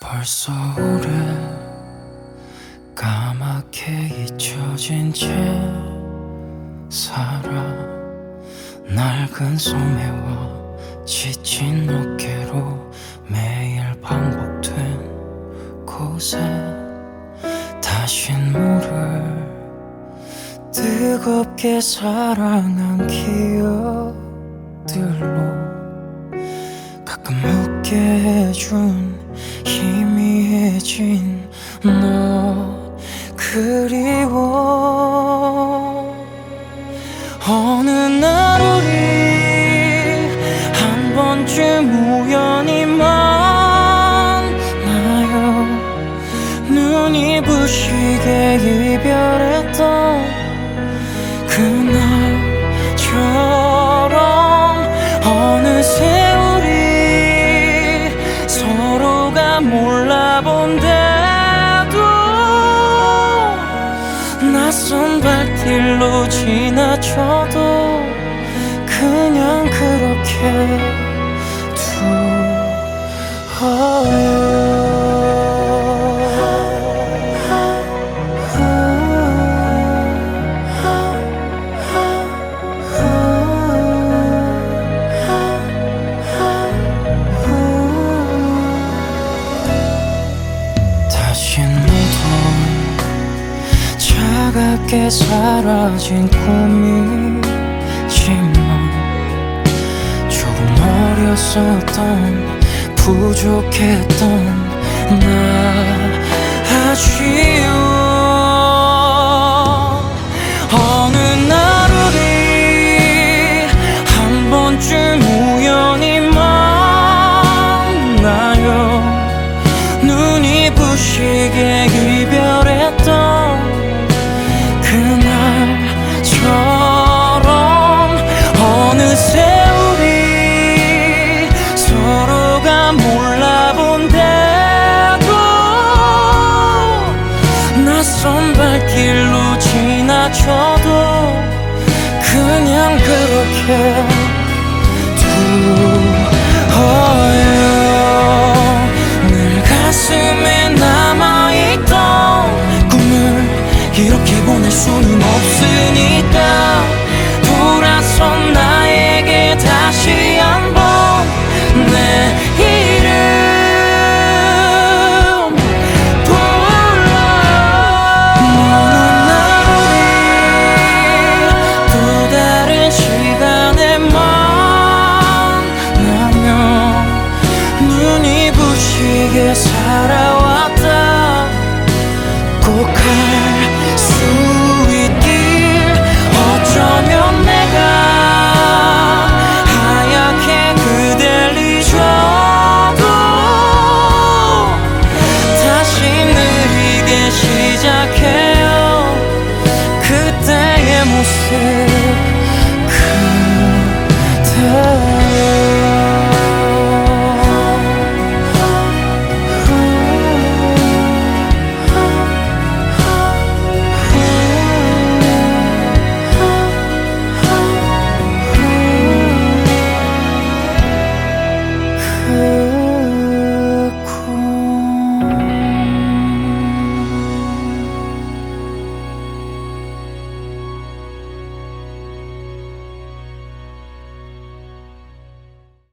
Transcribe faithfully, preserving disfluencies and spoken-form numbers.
벌써 오래 까맣게 잊혀진 채 살아. 낡은 소매와 지친 어깨로 매일 반복된 곳에 다신 물을 뜨겁게 사랑한 기억들로 가끔 웃게 해준 희미해진 너 그리워. 어느 날 우리 한 번쯤 우연히 만나요. 눈이 부시게 이별했던 그날처럼 어느새 우리 서로가 몰라본 데도 낯선 발길로 지나쳐도 그냥 그렇게 두어요. 차갑게 사라진 꿈이지만 조금 어렸었던 부족했던 나 아쉬워. 어느 날 우리 한 번쯤 우연히 만나요. 눈이 부시게 이별했던 그날처럼 어느새 우리 서로가 몰라본 데도 낯선 발길로 지나쳐도 그냥 그렇게 두어요. 늘 가슴에 남아있던 꿈을 이렇게 보낼 수는 없으니까 돌아선 나에게 다시 한번 내 이름 불러요. 어느 날 우리 또 다른 시간에 만나면 눈이 부시게 살아왔다. 꼭 할 수 있길. 어쩌면 내가 하얗게 그댈 잊어도 다시 느리게 시작해요. 그때의 모습